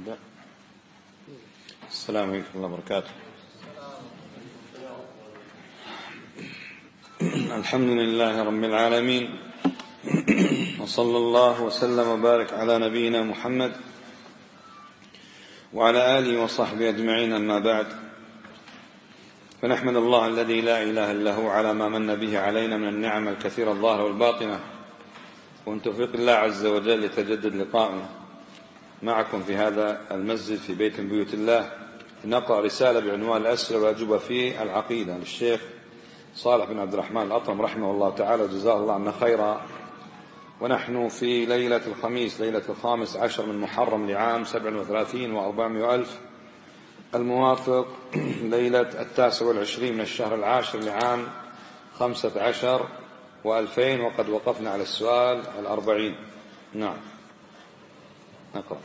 نبدأ. السلام عليكم ورحمة الله وبركاته. الحمد لله رب العالمين، وصلى الله وسلم وبارك على نبينا محمد وعلى آله وصحبه أجمعين، أما بعد، فنحمد الله الذي لا إله إلا هو على ما من به علينا من النعم الكثيرة الظاهرة والباطنة، ومن توفيق الله عز وجل يتجدد لقاؤنا معكم في هذا المسجد في بيت من بيوت الله. نقرأ رسالة بعنوان الأسئلة والأجوبة في العقيدة للشيخ صالح بن عبد الرحمن الأطرم رحمه الله تعالى وجزاه الله عنا خيرا. ونحن في ليلة الخميس، ليلة 15 من محرم لعام 37 و400 ألف، الموافق ليلة 29 من الشهر العاشر لعام 15 و2000، وقد وقفنا على السؤال 40. نعم، نقرأ.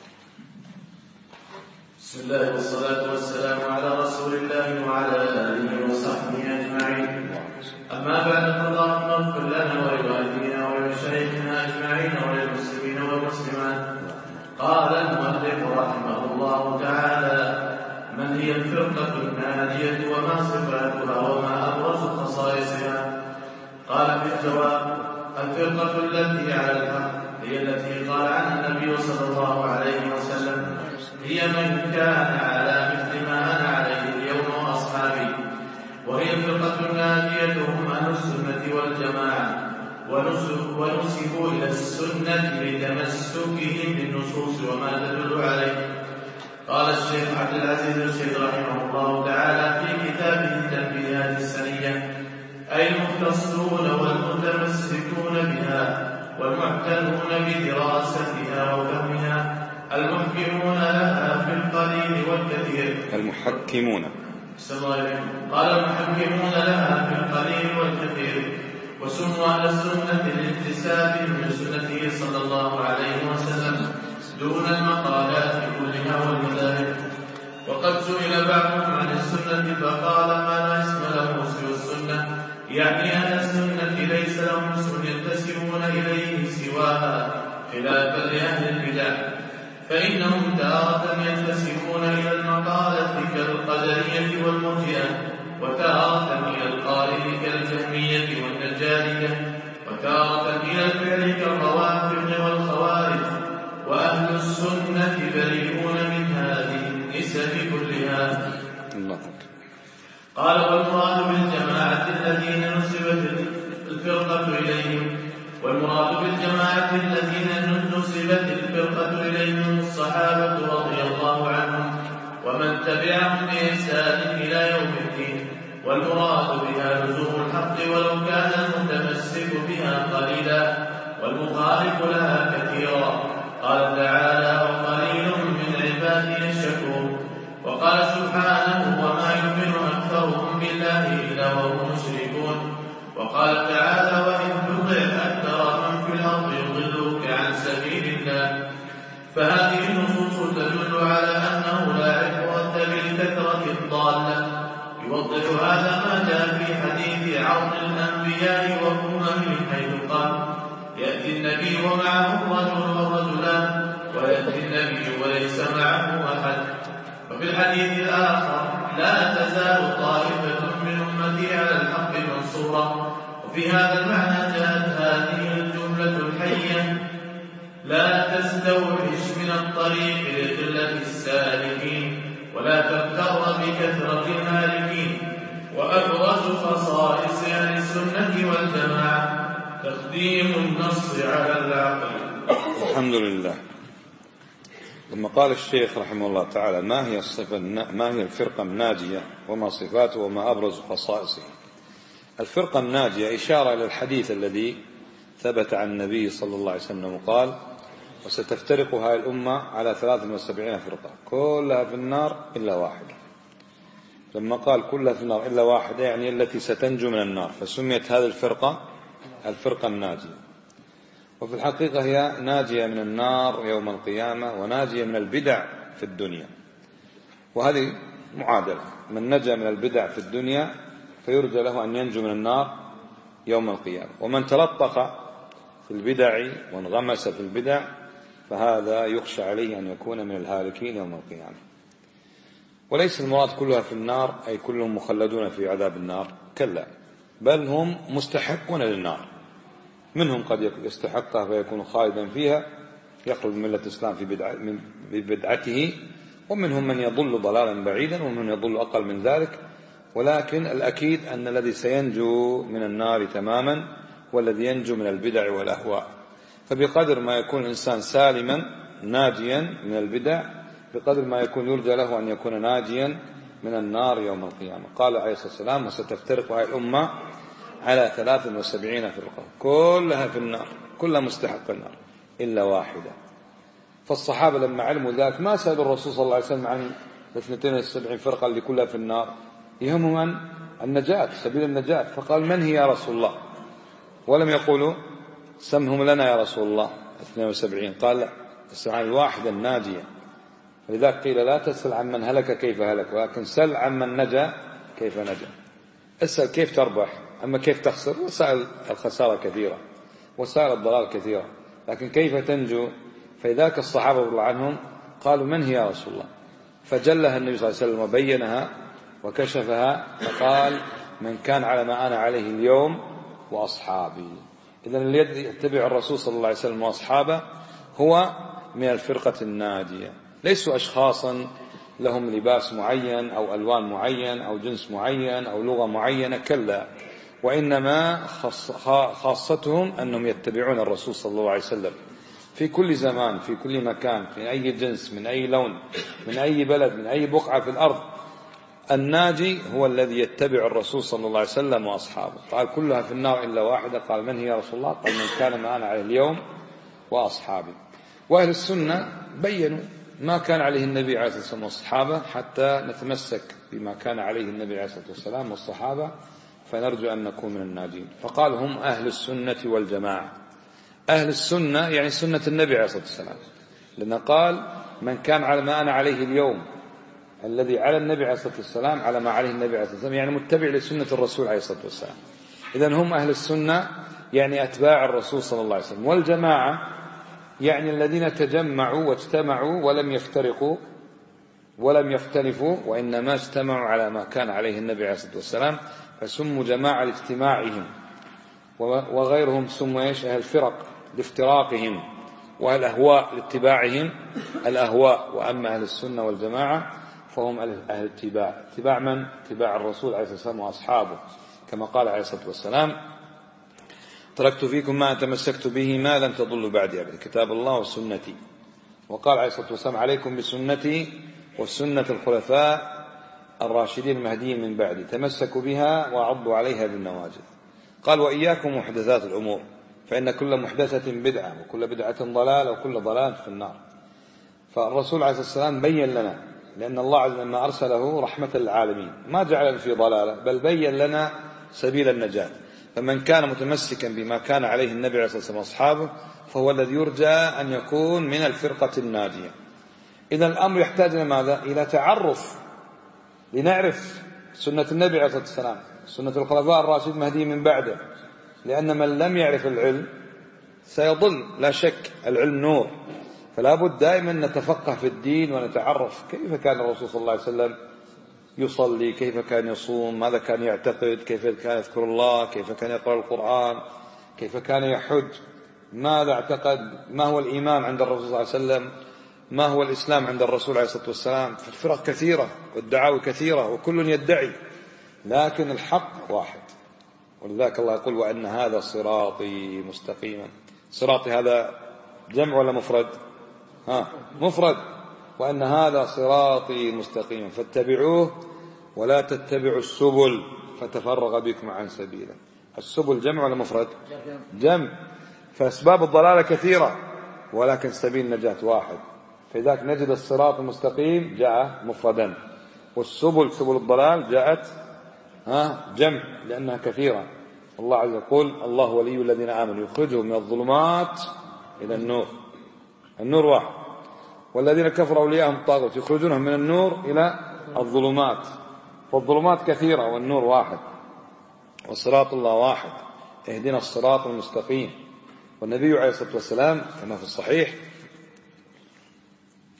بسم الله والصلاة والسلام على رسول الله وعلى آله وصحبه أجمعين. أما بعد، فاللهم اغفر لنا ولوالدينا ولمشايخنا أجمعين وللمسلمين والمسلمات. قال المؤلف رحمه الله تعالى: من هي الفرقة الناجية وما صفاتها وما أبرز خصائصها؟ قال في الجواب: الفرقة التي على الحق هي التي قال عنها النبي صلى الله عليه وسلم: هي من كان على مثل ما أنا عليه اليوم وأصحابي. وهي الفرقة الناجية هم أهل السنة والجماعة، ونسبوا إلى السنة لتمسكهم بالنصوص وما تدل عليه. قال الشيخ عبد العزيز السيد رحمه الله تعالى في كتابه التنبيهات السنية: أي المختصون والمتمسكون بها والمعتنون بدراستها وفهمها، المحكمون لها في القليل والكثير. قال المحكمون لها في القليل والكثير. وسموا أهل السنة لانتسابهم من سنته صلى الله عليه وسلم دون المقالات كلها والمذاهب. وقد سئل بعضهم عن السنة فقال: ما لا اسم له سوى السنة، يعني أن السنة ليس لهم اسم ينتسبون إليه سواها، خلافا لأهل البدع، فإنهم تارة ينتسبون إلى المقالة كالقدرية والمرجئة، وتارة إلى القائل كالجهمية والنجارية، وتارة إلى الفعل كالروافض والخوارج. وأهل السنة بريئون من هذه النسب كلها. قال: والمراد بالجماعة الذين نسبت الفرقة إليهم، والمراد بالجماعة الذين نسبت الفرقة إليهم الصحابة رضي الله عنهم ومن تبعهم بإحسان إلى يوم الدين. والمراد بها لزوم الحق ولو كان المتمسك بها قليلا والمخالف لها كثيرا. قال تعالى: وقليل من عبادي الشكور. وقال سبحانه: وما يؤمن أكثرهم بالله إلا وهم مشركون. وقال تعالى: وإن تطع أكثر من في الأرض يضلوك عن سبيل الله. فهذه النصوص تدل على أنه لا عبرة بالكثرة الضالة. يوضح هذا ما جاء في حديث عون الأنبياء وأممهم حيث قال: يأتي النبي ومعه رجل أو رجلان، ويأتي النبي وليس معه أحد. وفي الحديث الآخر: لا تزال طائفة من أمتي على الحق منصورة. وفي هذا المعنى جاءت هذه الجملة الحية: لا تستوحش من الطريق لقلة السالكين، ولا تغتر بكثرة الهالكين. وأبرز خصائص أهل السنة والجماعة تقديم النص على العقل. الحمد لله. ثم قال الشيخ رحمه الله تعالى: ما هي الفرقة الناجية وما صفاته وما أبرز خصائصه؟ الفرقة الناجية إشارة إلى الحديث الذي ثبت عن النبي صلى الله عليه وسلم قال: وستفترق هذه الأمة على 73 فرقة كلها في النار إلا واحدة. لما قال كلها في النار إلا واحدة يعني التي ستنجو من النار، فسميت هذه الفرقة الفرقة الناجية. وفي الحقيقة هي ناجية من النار يوم القيامة وناجية من البدع في الدنيا. وهذه معادلة: من نجا من البدع في الدنيا فيرجى له أن ينجو من النار يوم القيامة، ومن تلطخ في البدع وانغمس في البدع فهذا يخشى عليه أن يكون من الهالكين يوم القيامة. وليس المراد كلها في النار أي كلهم مخلدون في عذاب النار، كلا، بل هم مستحقون للنار. منهم قد يستحقها فيكون خالدا فيها يخرج من ملة الإسلام في بدعته، ومنهم من يضل ضلالا بعيدا، ومن يضل أقل من ذلك. ولكن الأكيد أن الذي سينجو من النار تماما هو الذي ينجو من البدع والأهواء. فبقدر ما يكون الإنسان سالما ناجيا من البدع بقدر ما يكون يرجى له أن يكون ناجيا من النار يوم القيامة. قال عليه الصلاة والسلام: وستفترق هذه الأمة على 73 فرقة كلها في النار، كلها مستحق النار إلا واحدة. فالصحابة لما علموا ذلك ما سألوا الرسول صلى الله عليه وسلم عن 72 فرقة اللي كلها في النار، يهمهم النجاة، سبيل النجاة، فقال: من هي يا رسول الله؟ ولم يقولوا سمهم لنا يا رسول الله 72، قال: لا، اسأل عن الواحدة الناجية. لذلك قيل: لا تسأل عن من هلك كيف هلك، ولكن سل عن من نجا كيف نجا. اسأل كيف تربح، أما كيف تخسر وسائل الخسارة كثيرة، وسائل الضلال كثيرة، لكن كيف تنجو؟ فلذلك الصحابة رضي الله عنهم قالوا: من هي يا رسول الله؟ فجلها النبي صلى الله عليه وسلم وبينها وكشفها، فقال: من كان على ما أنا عليه اليوم وأصحابي. إذن الذي يتبع الرسول صلى الله عليه وسلم وأصحابه هو من الفرقة الناجية، ليسوا أشخاصا لهم لباس معين أو ألوان معين أو جنس معين أو لغة معينة، كلا، وإنما خاصتهم أنهم يتبعون الرسول صلى الله عليه وسلم في كل زمان، في كل مكان، في أي جنس، من أي لون، من أي بلد، من أي بقعة في الأرض. الناجي هو الذي يتبع الرسول صلى الله عليه وسلم وأصحابه. قال: كلها في النار إلا واحدة. قال: من هي يا رسول الله؟ قال: من كان ما أنا عليه اليوم وأصحابي. وأهل السنة بيّنوا ما كان عليه النبي عليه الصلاة والسلام والصحابة حتى نتمسك بما كان عليه النبي عليه الصلاة والسلام والصحابة، فنرجو أن نكون من الناجين. فقال: هم أهل السنة والجماعة. أهل السنة يعني سنة النبي عليه الصلاة والسلام، لأن قال: من كان على ما أنا عليه اليوم، الذي على النبي عليه الصلاة والسلام على ما عليه النبي عليه الصلاة والسلام، يعني متبع لسنة الرسول عليه الصلاة والسلام. إذن هم أهل السنة يعني أتباع الرسول صلى الله عليه وسلم. والجماعة يعني الذين تجمعوا واجتمعوا ولم يفترقوا ولم يختلفوا، وإنما اجتمعوا على ما كان عليه النبي عليه الصلاة والسلام، فسموا جماعة لاجتماعهم. وغيرهم سموا ايش؟ أهل الفرق لافتراقهم، وأهل الأهواء لاتباعهم الأهواء. وأما أهل السنة والجماعة فهم أهل اتباع. اتباع من؟ اتباع الرسول عليه الصلاة والسلام وأصحابه، كما قال عليه الصلاة والسلام: تركت فيكم ما تمسكت به ما لن تضلوا بعدي أبدا، كتاب الله وسنتي. وقال عليه الصلاة والسلام: عليكم بسنتي وسنة الخلفاء الراشدين المهديين من بعدي، تمسكوا بها وعضوا عليها بالنواجذ. قال: وإياكم محدثات الأمور، فإن كل محدثة بدعة، وكل بدعة ضلالة، وكل ضلالة في النار. فالرسول عليه الصلاة والسلام بين لنا، لأن الله عز وجل أرسله رحمة للعالمين، ما جعلنا في ضلالة، بل بين لنا سبيل النجاة. فمن كان متمسكا بما كان عليه النبي عليه الصلاة والسلام وأصحابه فهو الذي يرجى أن يكون من الفرقة الناجية. إذا الأمر يحتاج إلى ماذا؟ إلى تعرف، لنعرف سنة النبي عليه الصلاة والسلام، سنة الخلفاء الراشدين المهديين من بعده، لأن من لم يعرف العلم سيضل، لا شك، العلم نور. فلا بد دائما نتفقه في الدين ونتعرف كيف كان الرسول صلى الله عليه وسلم يصلي، كيف كان يصوم، ماذا كان يعتقد، كيف كان يذكر الله، كيف كان يقرأ القرآن، كيف كان يحج، ماذا اعتقد، ما هو الإيمان عند الرسول صلى الله عليه وسلم، ما هو الإسلام عند الرسول عليه الصلاة والسلام. فالفرق كثيرة والدعاوى كثيرة وكل يدعي، لكن الحق واحد. ولذلك الله يقول: وأن هذا صراطي مستقيما. صراطي هذا جمع ولا مفرد؟ مفرد. وأن هذا صراطي مستقيما فاتبعوه ولا تتبعوا السبل فتفرغ بكم عن سبيله. السبل جمع ولا مفرد؟ جمع. فأسباب الضلالة كثيرة ولكن سبيل النجاة واحد. فلذلك نجد الصراط المستقيم جاء مفردا، والسبل سبل الضلال جاءت جمع لأنها كثيرة. الله عز وجل يقول: الله ولي الذين آمنوا يخرجهم من الظلمات إلى النور. النور واحد. والذين كفروا أولياءهم الطاغوت يخرجونهم من النور إلى الظلمات. فالظلمات كثيرة والنور واحد، والصراط الله واحد. اهدنا الصراط المستقيم. والنبي عليه الصلاة والسلام كما في الصحيح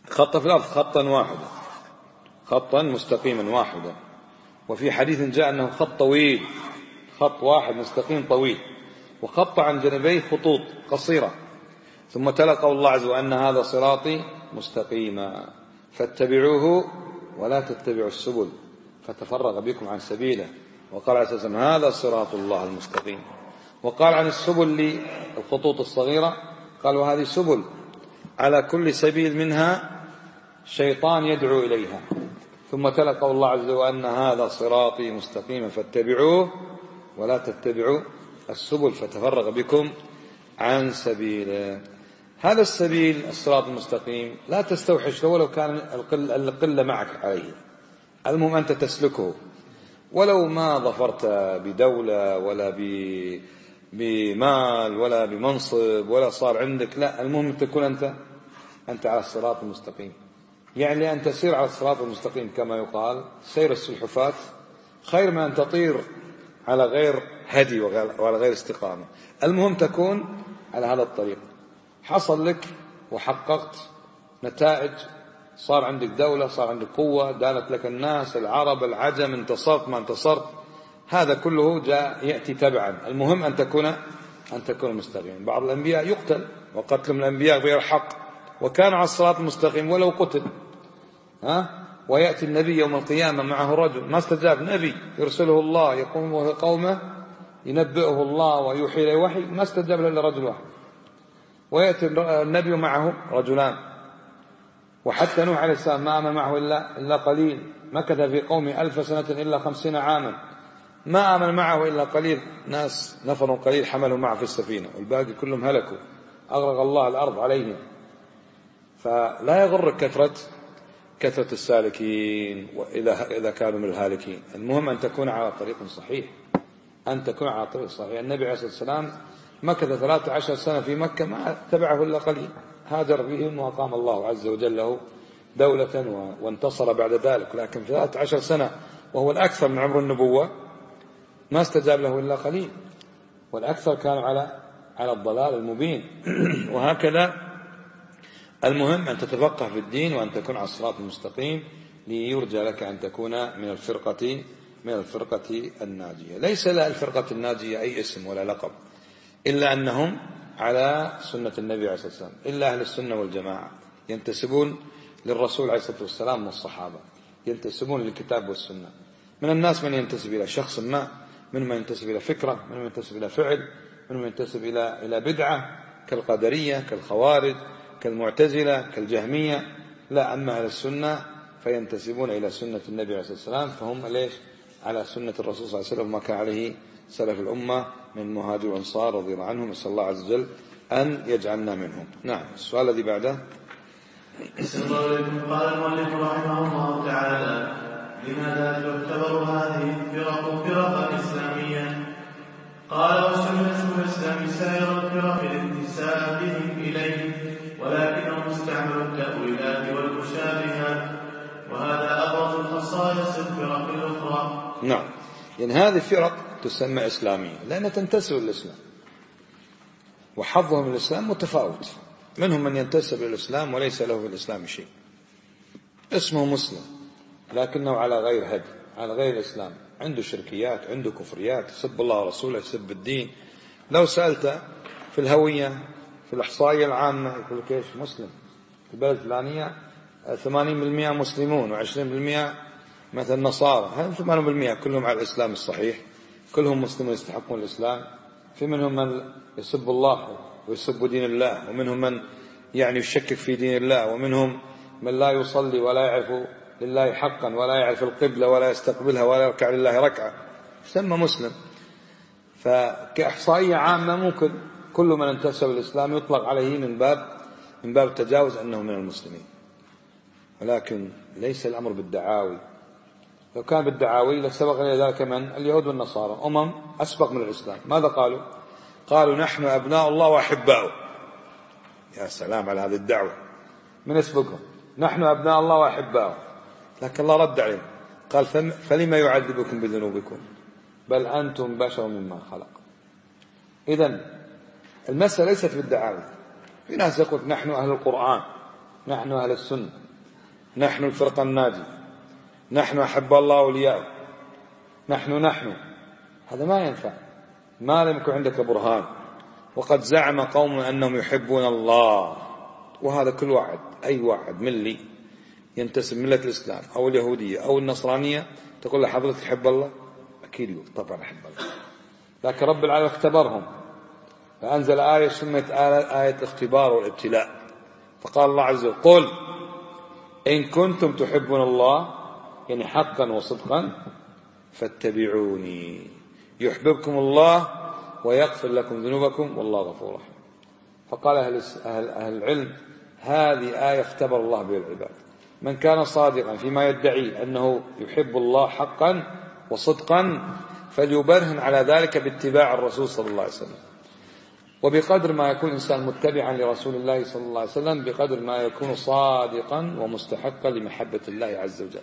خط في الأرض خطا واحدا، خطا مستقيما واحدا. وفي حديث جاء أنه خط طويل، خط واحد مستقيم طويل، وخط عن جانبيه خطوط قصيرة. ثم تلا قول الله عز وجل أن هذا صراطي مستقيما فاتبعوه ولا تتبعوا السبل فتفرق بكم عن سبيله. وقال عليه الصلاة والسلام هذا صراط الله المستقيم. وقال عن السبل للخطوط الصغيرة قال وهذه سبل على كل سبيل منها شيطان يدعو إليها. ثم تلا قول الله عز وجل أن هذا صراطي مستقيما فاتبعوه ولا تتبعوا السبل فتفرق بكم عن سبيله. هذا السبيل الصراط المستقيم لا تستوحش ولو كان القلة معك عليه، المهم أنت تسلكه، ولو ما ظفرت بدولة ولا بمال ولا بمنصب ولا صار عندك، لا، المهم تكون أنت على الصراط المستقيم. يعني أن تسير على الصراط المستقيم كما يقال سير السلحفاة خير من أن تطير على غير هدي وعلى غير استقامة. المهم تكون على هذا الطريق. حصل لك وحققت نتائج، صار عندك دولة، صار عندك قوة، دانت لك الناس، العرب، العجم، انتصرت ما انتصرت، هذا كله جاء يأتي تبعا. المهم أن تكون مستقيم. بعض الأنبياء يقتل، وقتلهم الأنبياء غير حق، وكان على الصراط المستقيم ولو قتل. ويأتي النبي يوم القيامة معه رجل ما استجاب، نبي يرسله الله يقوم قومه ينبئه الله ويوحي إليه وحي، ما استجاب له إلا رجل واحد. ويأتي النبي معه رجلان، وحتى نوح عليه السلام ما آمن معه إلا قليل، مكث في قومه 1000 سنة إلا 50 عاما، ما آمن معه إلا قليل، ناس نفر قليل حملوا معه في السفينة، والباقي كلهم هلكوا، أغرق الله الأرض عليهم. فلا يغرك كثرة السالكين إذا كانوا من الهالكين. المهم أن تكون على طريق صحيح، النبي عليه الصلاة والسلام مكث 13 سنة في مكة ما تبعه إلا قليل، هاجر بهم وأقام الله عز وجل له دولة وانتصر بعد ذلك. لكن في 13 سنة وهو الأكثر من عمر النبوة ما استجاب له إلا قليل، والأكثر كانوا على الضلال المبين. وهكذا المهم أن تتفقه في الدين وأن تكون على الصراط المستقيم، ليرجى لك أن تكون من الفرقة الناجية. ليس للفرقة الناجية أي اسم ولا لقب، إلا أنهم على سنة النبي عليه الصلاة والسلام، إلا أهل السنة والجماعة ينتسبون للرسول عليه الصلاة والسلام والصحابة، ينتسبون للكتاب والسنة. من الناس من ينتسب إلى شخص ما، من ينتسب إلى فكرة، من ينتسب إلى فعل، من ينتسب إلى بدعة كالقدرية كالخوارج كالمعتزلة كالجهمية. لا، أما على السنة فينتسبون إلى سنة النبي عليه الصلاة والسلام، فهم ليش على سنة الرسول صلى الله عليه وسلم ما كان عليه سلف الأمة من المهاجر والأنصار رضي الله عنهم. نسأل الله عز وجل أن يجعلنا منهم. نعم، السؤال الذي بعده. قال المؤلف رحمه الله تعالى: لماذا تعتبر هذه الفرق فرقا إسلامية؟ قال: وسنة الإسلام سائر الفرق لانتسابهم إليه، ولكنهم استعملوا التأويلات والمشابهات، وهذا أبرز الخصائص الفرق الأخرى. نعم، يعني هذه الفرق تسمى إسلامية لأنها تنتسب للإسلام، وحظهم الإسلام متفاوت. منهم من ينتسب للإسلام وليس له في الإسلام شيء، اسمه مسلم لكنه على غير هدي، على غير الإسلام، عنده شركيات، عنده كفريات، يسب الله ورسوله، يسب الدين. لو سألت في الهوية في الإحصائية العامة يقول لك إيش مسلم، في البلد الفلانية 80% مسلمون و20% مثل نصارى، هل 80% كلهم على الإسلام الصحيح، كلهم مسلمون يستحقون الإسلام؟ في منهم من يسب الله ويسب دين الله، ومنهم من يعني يشكك في دين الله، ومنهم من لا يصلي ولا يعرف لله حقا ولا يعرف القبلة ولا يستقبلها ولا يركع لله ركعة، يسمى مسلم. فكإحصائية عامة ممكن كل من انتسب الإسلام يطلق عليه من باب التجاوز أنه من المسلمين، ولكن ليس الأمر بالدعاوي. لو كان بالدعاوي لسبق إلى ذلك من اليهود والنصارى، أسبق من الإسلام. ماذا قالوا نحن أبناء الله وأحباؤه. يا سلام على هذه الدعوة، من يسبقهم؟ نحن أبناء الله وأحباؤه. لكن الله رد عليهم قال: فلما يعذبكم بذنوبكم بل أنتم بشر مما خلق. إذن المسألة ليست بالدعاوى. في ناس يقول نحن أهل القرآن، نحن أهل السنة، نحن الفرقة الناجية، نحن أحب الله أولياءه، نحن هذا ما ينفع ما لم يكن عندك برهان. وقد زعم قوم أنهم يحبون الله، وهذا كل واحد، أي واحد ملي ينتسب ملة الإسلام أو اليهودية أو النصرانية تقول له حضرتك تحب الله؟ أكيد يقول طبعا أحب الله. لكن رب العالمين اختبرهم فأنزل آية سميت آية الاختبار والابتلاء، فقال الله عز وجل قل إن كنتم تحبون الله، يعني حقا وصدقا، فاتبعوني يحببكم الله ويغفر لكم ذنوبكم والله غفور رحيم. فقال أهل العلم هذه آية اختبر الله بها العباد. من كان صادقا فيما يدعي أنه يحب الله حقا وصدقا فليبرهن على ذلك باتباع الرسول صلى الله عليه وسلم. وبقدر ما يكون الإنسان متبعا لرسول الله صلى الله عليه وسلم بقدر ما يكون صادقا ومستحقا لمحبة الله عز وجل.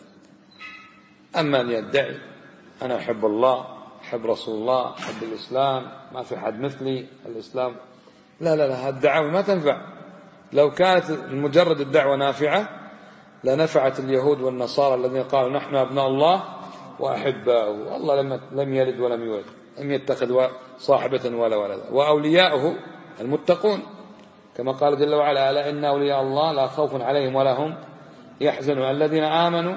أما أن يدعي أنا أحب الله، أحب رسول الله، أحب الإسلام، ما في حد مثلي الإسلام، لا لا لا، هذه الدعوة ما تنفع. لو كانت مجرد الدعوة نافعة لنفعت اليهود والنصارى الذين قالوا نحن أبناء الله وأحباؤه، الله لم يلد ولم يولد، لم يتخذ صاحبة ولا ولدا، وأولياؤه المتقون كما قال جل وعلا ألا إن أولياء الله لا خوف عليهم ولا هم يحزنون الذين آمنوا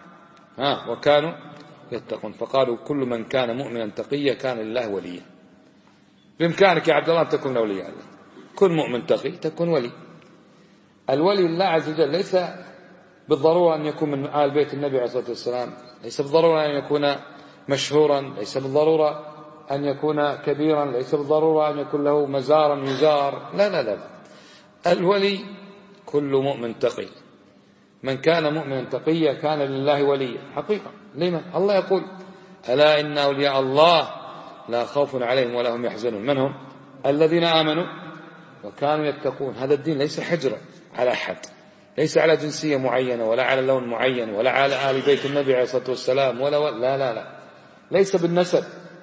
وكانوا يتقون. فقالوا كل من كان مؤمنا تقيا كان لله وليا. بإمكانك يا عبد الله أن تكون أولياء الله، كل مؤمن تقي تكون ولي. الولي الله عز وجل ليس بالضرورة أن يكون من آل بيت النبي عليه الصلاة والسلام، ليس بالضرورة أن يكون مشهورا، ليس بالضرورة أن يكون كبيرا، ليس بالضرورة أن يكون له مزارا يزار، لا لا لا. الولي كل مؤمن تقي. من كان مؤمنا تقيا كان لله وليا حقيقة. لمن؟ الله يقول ألا إن أولياء الله لا خوف عليهم ولا هم يحزنون. من هم؟ الذين آمنوا وكانوا يتقون. هذا الدين ليس حجرا على أحد، ليس على جنسية معينة ولا على لون معين ولا على آل بيت النبي عليه الصلاة والسلام لا لا لا، ليس بالنسب.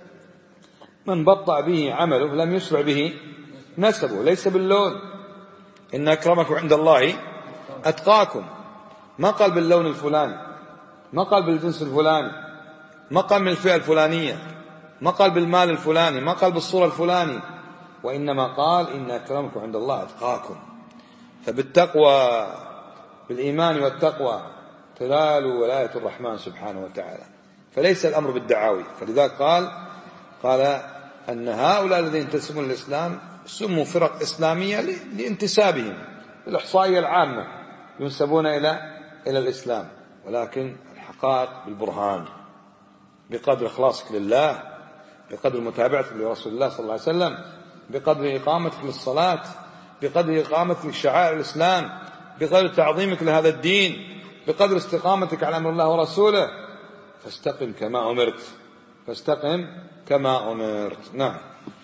من بطأ به عمله لم يسرع به نسبه. ليس باللون، إن أكرمكم عند الله أتقاكم. ما قال باللون الفلاني، ما قال بالجنس الفلاني، ما قال من الفئة الفلانية، ما قال بالمال الفلاني، ما قال بالصورة الفلاني، وإنما قال إن أكرمكم عند الله أتقاكم. فبالتقوى، بالإيمان والتقوى تنال ولاية الرحمن سبحانه وتعالى. فليس الأمر بالدعاوي. فلذلك قال أن هؤلاء الذين ينتسبون للإسلام سموا فرق إسلامية لانتسابهم، الإحصائية العامة ينسبون إلى الإسلام، ولكن الحقائق بالبرهان، بقدر إخلاصك لله، بقدر متابعتك لرسول الله صلى الله عليه وسلم، بقدر إقامتك للصلاة، بقدر إقامتك لشعائر الإسلام، بقدر تعظيمك لهذا الدين، بقدر استقامتك على أمر الله ورسوله. فاستقم كما أمرت، فاستقم كما أمرت. نعم.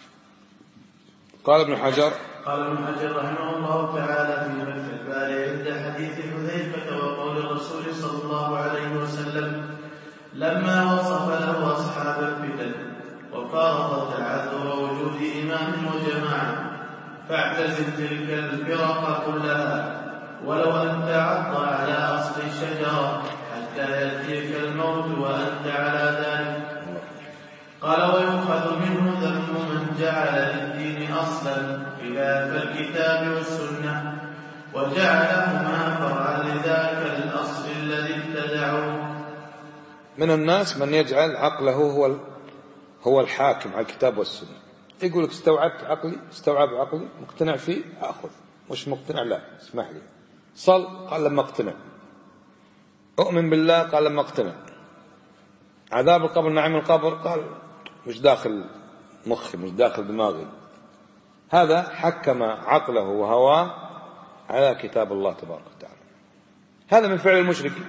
قال ابن حجر رحمه الله تعالى في فتح الباري عند حديث حذيفة وقول الرسول صلى الله عليه وسلم لما وصف له أصحاب الفتن وفارض تعذر وجود إمام وجماعة فاعتزل تلك الفرق كلها ولو أن تعض على أصل الشجرة حتى يأتيك الموت وأنت على ذلك. قال ويؤخذ منه ذم من جعل للدين أصلا خلاف الكتاب والسنة وجعلهما فرعا لذاك الأصل الذي ابتدعوه. من الناس من يجعل عقله هو الحاكم على الكتاب والسنة. يقول لك استوعبت عقلي مقتنع فيه أخذ، مش مقتنع لا اسمح لي. صل قال لما اقتنع، أؤمن بالله قال لما اقتنع، عذاب القبر نعيم القبر قال مش داخل مخي مش داخل دماغي. هذا حكم عقله وهواه على كتاب الله تبارك وتعالى. هذا من فعل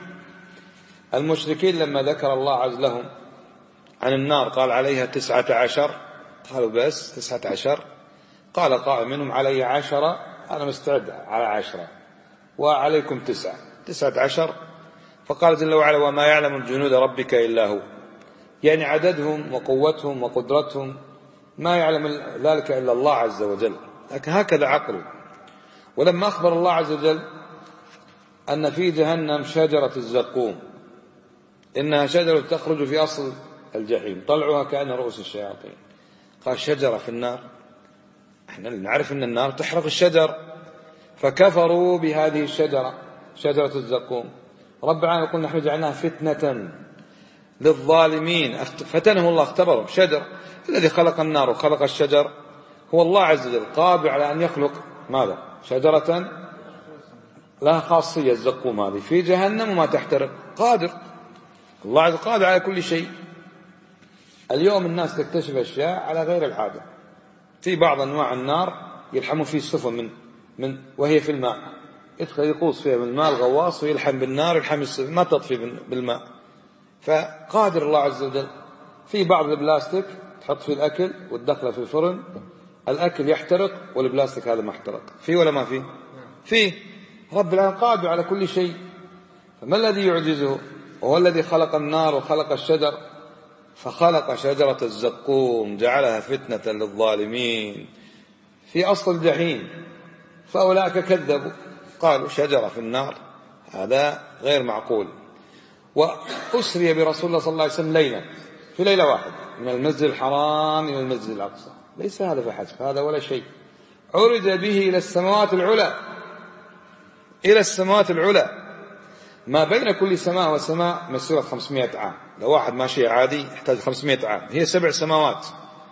المشركين لما ذكر الله عز لهم عن النار قال عليها 19، قالوا بس 19؟ قال قائل منهم علي 10، أنا مستعد على 10، وعليكم 19. فقال جل وعلا وما يعلم جنود ربك إلا هو، يعني عددهم وقوتهم وقدرتهم ما يعلم ذلك إلا الله عز وجل. لكن هكذا عقله. ولما أخبر الله عز وجل أن في جهنم شجرة الزقوم، إنها شجرة تخرج في أصل الجحيم، طلعها كأن رؤوس الشياطين. قال شجرة في النار، احنا نعرف أن النار تحرق الشجر، فكفروا بهذه الشجرة شجرة الزقوم. رب العالمين يقول نحن جعلناها فتنة للظالمين، فتنه الله، اختبروا بشجر. الذي خلق النار وخلق الشجر هو الله عز وجل، قادر على أن يخلق ماذا؟ شجرة لها خاصية، الزقوم هذه في جهنم وما تحترق، قادر. الله عز وجل قادر على كل شيء. اليوم الناس تكتشف أشياء على غير العادة. في بعض أنواع النار يلحموا فيه السفن وهي في الماء، يدخل يقوص فيها من الماء الغواص ويلحم بالنار، يلحم السفن ما تطفي بالماء. فقادر الله عز وجل. في بعض البلاستيك تحط فيه الأكل وتدخله في الفرن، الأكل يحترق والبلاستيك هذا ما احترق. فيه ولا ما فيه؟ فيه. رب العالمين قادر على كل شيء. فما الذي يعجزه؟ وهو الذي خلق النار وخلق الشجر، فخلق شجرة الزقوم جعلها فتنة للظالمين في أصل الجحيم. فأولئك كذبوا قالوا شجرة في النار، هذا غير معقول. وأسري برسول الله صلى الله عليه وسلم ليلة، في ليلة واحدة، من المسجد الحرام إلى المسجد الأقصى. ليس هذا فحسب، هذا ولا شيء. عرج به إلى السماوات العلى، إلى السماوات العلى. ما بين كل سماء وسماء مسيرة 500 عام. لو واحد ماشي عادي يحتاج 500 عام، هي 7 سماوات،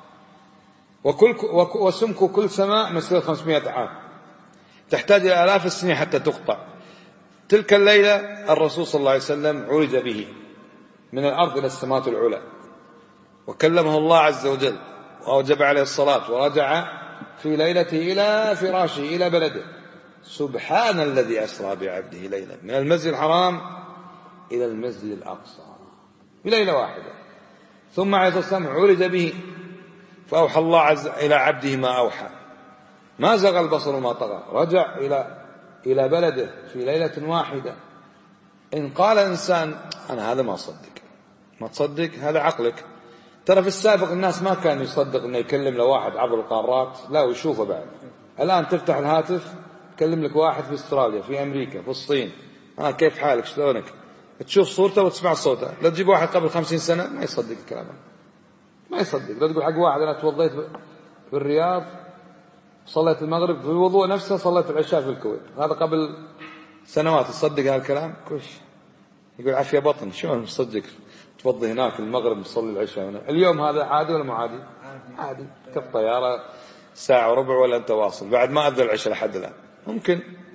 وسمك كل سماء مسيرة 500 عام، تحتاج إلى آلاف السنين حتى تقطع. تلك الليلة الرسول صلى الله عليه وسلم عرج به من الأرض إلى السماوات العلى، وكلمه الله عز وجل وأوجب عليه الصلاة، ورجع في ليلته إلى فراشه إلى بلده. سبحان الذي أسرى بعبده ليلا من المسجد الحرام إلى المسجد الأقصى بليلة واحدة. ثم عليه الصلاة والسلام عرج به، فأوحى الله إلى عبده ما أوحى، ما زغ البصر وما طغى، رجع إلى بلده في ليلة واحدة. إن قال إنسان أنا هذا ما أصدق، ما تصدق، هذا عقلك. ترى في السابق الناس ما كان يصدق أنه يكلم لواحد عبر القارات، لا ويشوفه بعد. الآن تفتح الهاتف تكلم لك واحد في استراليا، في أمريكا، في الصين، كيف حالك، شلونك، تشوف صورته وتسمع صوته. لا تجيب واحد قبل 50 سنة ما يصدق الكلام، ما يصدق. لا تقول حق واحد أنا توضيت في الرياض، صليت المغرب في الوضوء نفسه، صليت العشاء في الكويت، هذا قبل سنوات، تصدق هذا الكلام؟ كوش يقول عافية بطن، شلون مصدق توضي هناك المغرب مصلي العشاء هنا. اليوم هذا عادي ولا مو عادي؟ عادي. كف طيارة ساعة وربع ولا أنت واصل، بعد ما أذن العشاء لحد الآن ممكن.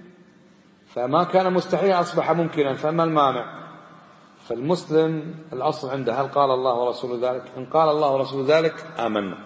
فما كان مستحيل أصبح ممكنا، فما المانع؟ فالمسلم الأصل عنده هل قال الله ورسوله ذلك؟ إن قال الله ورسوله ذلك آمنا،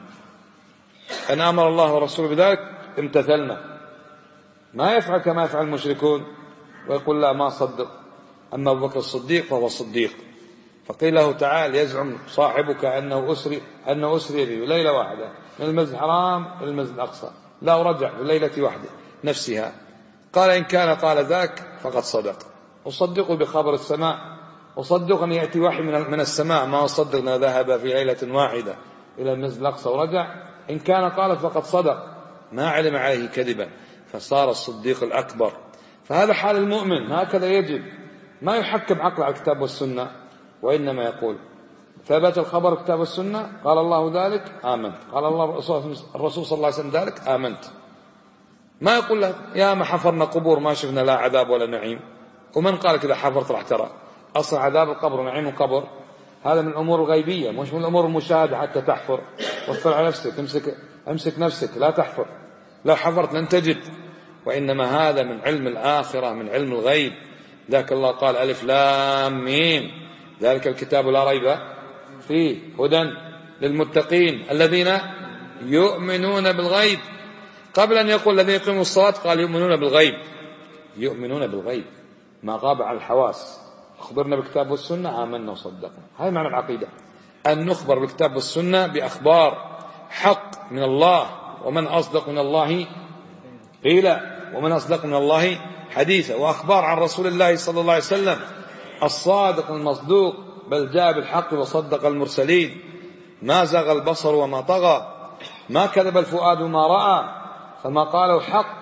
إن أمر الله ورسوله بذلك امتثلنا. ما يفعل كما يفعل المشركون ويقول لا ما صدق. أما أبو بكر الصديق فهو الصديق. فقيل له تعال يزعم صاحبك أنه أسري به ليلة واحدة من المسجد الحرام إلى المسجد الأقصى، لا ورجع في ليلة واحدة نفسها. قال إن كان قال ذاك فقد صدق. أصدقه بخبر السماء، أصدق أن يأتي وحي من السماء، ما أصدقنا ذهب في ليلة واحدة إلى المسجد الأقصى ورجع. إن كان قال فقد صدق، ما علم عليه كذبا، فصار الصديق الأكبر. فهذا حال المؤمن، هكذا يجب، ما يحكم عقل على الكتاب والسنة، وإنما يقول ثبت الخبر كتاب والسنة، قال الله ذلك آمنت، قال الله الرسول صلى الله عليه وسلم ذلك آمنت. ما يقول لك يا ما حفرنا قبور ما شفنا لا عذاب ولا نعيم. ومن قال كذا حفرت راح ترى؟ أصلا عذاب القبر ونعيم القبر هذا من الأمور الغيبية، مش من الأمور المشاهدة حتى تحفر. وفر على نفسك، امسك نفسك، لا تحفر. لو حفرت لن تجد. وإنما هذا من علم الآخرة، من علم الغيب. ذاك الله قال ألف لام ميم ذلك الكتاب لا ريب فيه هدى للمتقين الذين يؤمنون بالغيب. قبل أن يقول الذين يقيمون الصلاة قال يؤمنون بالغيب، يؤمنون بالغيب ما غاب عن الحواس. أخبرنا بالكتاب والسنة آمنا وصدقنا. هذا معنى العقيدة، أن نخبر بالكتاب والسنة بأخبار حق من الله. ومن أصدق من الله قيلا، ومن أصدق من الله حديثا. وأخبار عن رسول الله صلى الله عليه وسلم الصادق المصدوق، بل جاء بالحق وصدق المرسلين. ما زغ البصر وما طغى، ما كذب الفؤاد ما رأى، فما قاله حق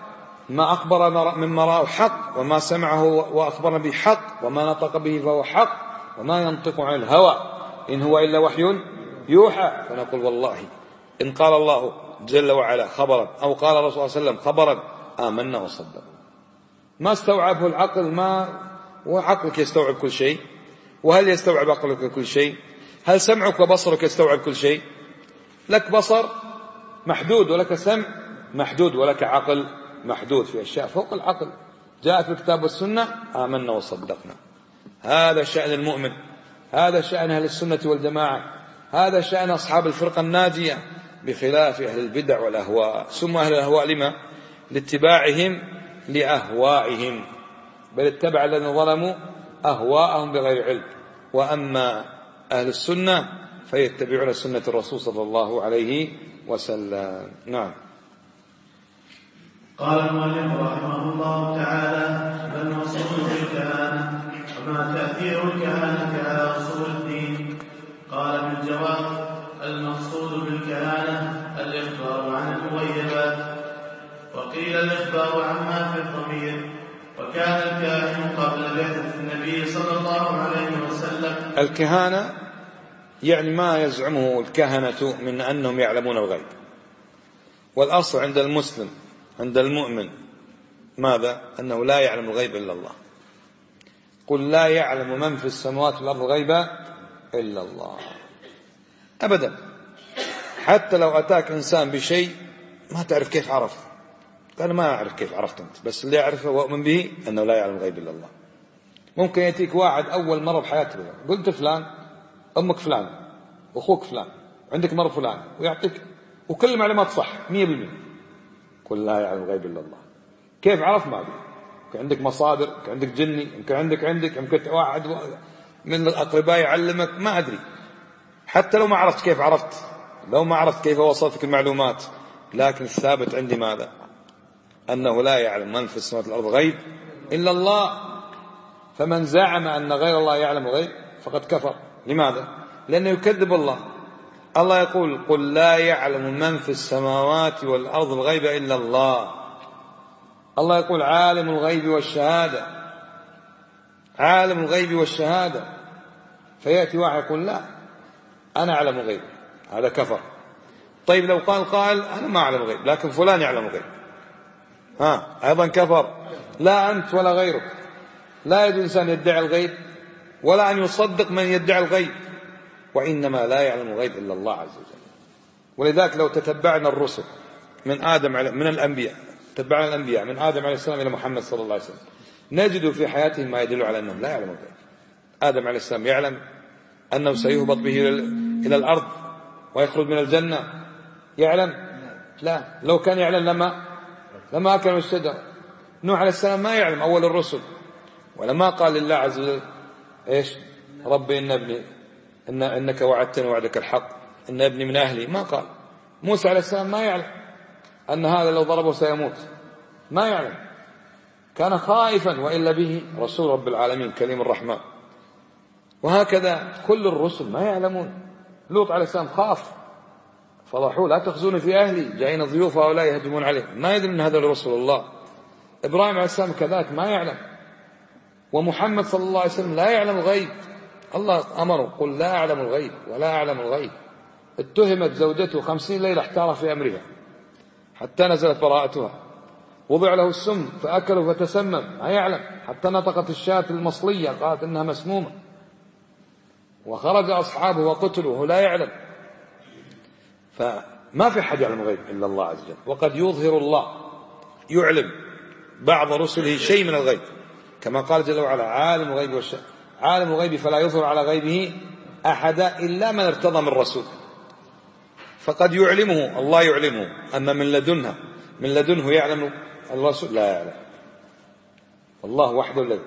ما أخبر مما رأى حق، وما سمعه وأخبرنا به حق، وما نطق به فهو حق، وما ينطق عن الهوى إن هو إلا وحي يوحى. فنقول والله إن قال الله جل وعلا خبرا أو قال الرسول صلى الله عليه وسلم خبرا آمنا وصدقنا. ما استوعبه العقل، ما وعقلك يستوعب كل شيء؟ وهل يستوعب عقلك كل شيء؟ هل سمعك وبصرك يستوعب كل شيء؟ لك بصر محدود، ولك سمع محدود، ولك عقل محدود في أشياء فوق العقل. جاءت في الكتاب والسنة آمنا وصدقنا. هذا شأن المؤمن، هذا شأن أهل السنة والجماعة، هذا شأن أصحاب الفرقة الناجية، بخلاف أهل البدع والأهواء. سموا أهل الأهواء لما؟ لاتباعهم لأهوائهم، بل اتبع الذين ظلموا أهواءهم بغير علم. وأما أهل السنة فيتبعون سنة الرسول صلى الله عليه وسلم. نعم. قال المؤلف رحمه الله تعالى: ما المقصود بالكهانة وما تأثير الكهانة على أصول الدين؟ قال بالجواب: المقصود بالكهانة الإخبار عن المغيبات، وقيل الإخبار عما في الضمير. وكان الكاهن قبل بعثة النبي صلى الله عليه وسلم. الكهانة يعني ما يزعمه الكهنة من أنهم يعلمون الغيب. والأصل عند المسلم عند المؤمن ماذا؟ أنه لا يعلم الغيب إلا الله. قل لا يعلم من في السماوات والأرض غيبا إلا الله. أبدا. حتى لو أتاك إنسان بشيء ما تعرف كيف عرف، قال ما أعرف كيف عرفت أنت، بس اللي أعرفه وأؤمن به أنه لا يعلم الغيب إلا الله. ممكن يأتيك واحد أول مرة بحياته قلت فلان أمك فلان وأخوك فلان عندك مرة فلان، ويعطيك وكل المعلومات صح 100%. قل لا يعلم الغيب إلا الله. كيف عرف؟ ما أدري. يمكن عندك مصادر، يمكن عندك جني، يمكن عندك يمكن واحد من الأقرباء يعلمك، ما أدري. حتى لو ما عرفت كيف عرفت، لو ما عرفت كيف وصلتك المعلومات، لكن الثابت عندي ماذا؟ أنه لا يعلم من في السماوات والأرض غيب إلا الله. فمن زعم أن غير الله يعلم الغيب فقد كفر. لماذا؟ لأنه يكذب الله. الله يقول: قل لا يعلم من في السماوات والأرض الغيب إلا الله. الله يقول: عالم الغيب والشهادة، عالم الغيب والشهادة. فيأتي واحد يقول: لا أنا أعلم الغيب، هذا كفر. طيب لو قال قائل: أنا ما أعلم الغيب لكن فلان يعلم الغيب، أيضا كفر. لا أنت ولا غيرك. لا يجوز إنسان يدعي الغيب ولا أن يصدق من يدعي الغيب، وإنما لا يعلم الغيب إلا الله عز وجل. ولذلك لو تتبعنا الرسل من آدم من الأنبياء، تتبعنا الأنبياء من آدم عليه السلام إلى محمد صلى الله عليه وسلم، نجد في حياتهم ما يدل على أنهم لا يعلمون الغيب. آدم عليه السلام يعلم أنه سيهبط به إلى الأرض ويخرج من الجنة، يعلم؟ لا. لو كان يعلم لما أكل من الشجر. نوح عليه السلام ما يعلم، أول الرسل، ولما قال لله عز وجل: إيش؟ ربي إن ابني إنك وعدتني وعدك الحق إن ابني من أهلي، ما قال. موسى عليه السلام ما يعلم أن هذا لو ضربه سيموت، ما يعلم، كان خائفا، وإلا به رسول رب العالمين كليم الرحمن. وهكذا كل الرسل ما يعلمون. لوط عليه السلام خاف، فضحوا: لا تخزوني في أهلي، جايين ضيوف هؤلاء يهجمون عليه، ما يدري أن هذا رسول الله. إبراهيم عليه السلام كذلك ما يعلم. ومحمد صلى الله عليه وسلم لا يعلم الغيب. الله أمره: قل لا أعلم الغيب ولا أعلم الغيب. اتهمت زوجته 50 ليلة احتار في أمرها حتى نزلت براءتها. وضع له السم فأكله فتسمم، ما يعلم، حتى نطقت الشاة المصلية قالت إنها مسمومة. وخرج أصحابه وقتلوا وهو لا يعلم. فما في حد يعلم الغيب إلا الله عز وجل. وقد يظهر الله، يعلم بعض رسله شيء من الغيب، كما قال جل وعلا: عالم الغيب والشهادة. عالم الغيب فلا يظهر على غيبه أحدا إلا من ارتضى من رسول. فقد يعلمه الله، يعلمه، أما من لدنه يعلم الرسول لا يعلم. الله وحده الذي.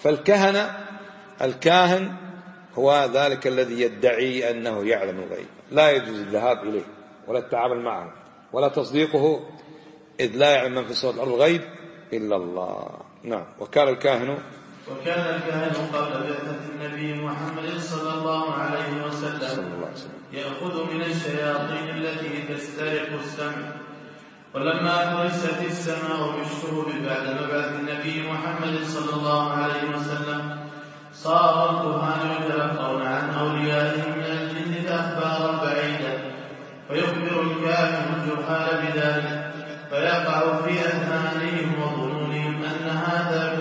الكاهن هو ذلك الذي يدعي أنه يعلم الغيب، لا يجوز الذهاب إليه ولا التعامل معه ولا تصديقه، إذ لا يعلم من في السماوات والأرض الغيب إلا الله. نعم. وكان الكاهن قبل بعثة النبي محمد صلى الله عليه وسلم يأخذ من الشياطين التي تسترق السمع، ولما فرست السماء بالشهب بعد مبعث النبي محمد صلى الله عليه وسلم صار الكهان يتلقون عن أوليائهم من الجن أخبارا بعيدة، فيخبر الكاهن الجهال بذلك، فيقع في أذهانهم وظنونهم أن هذه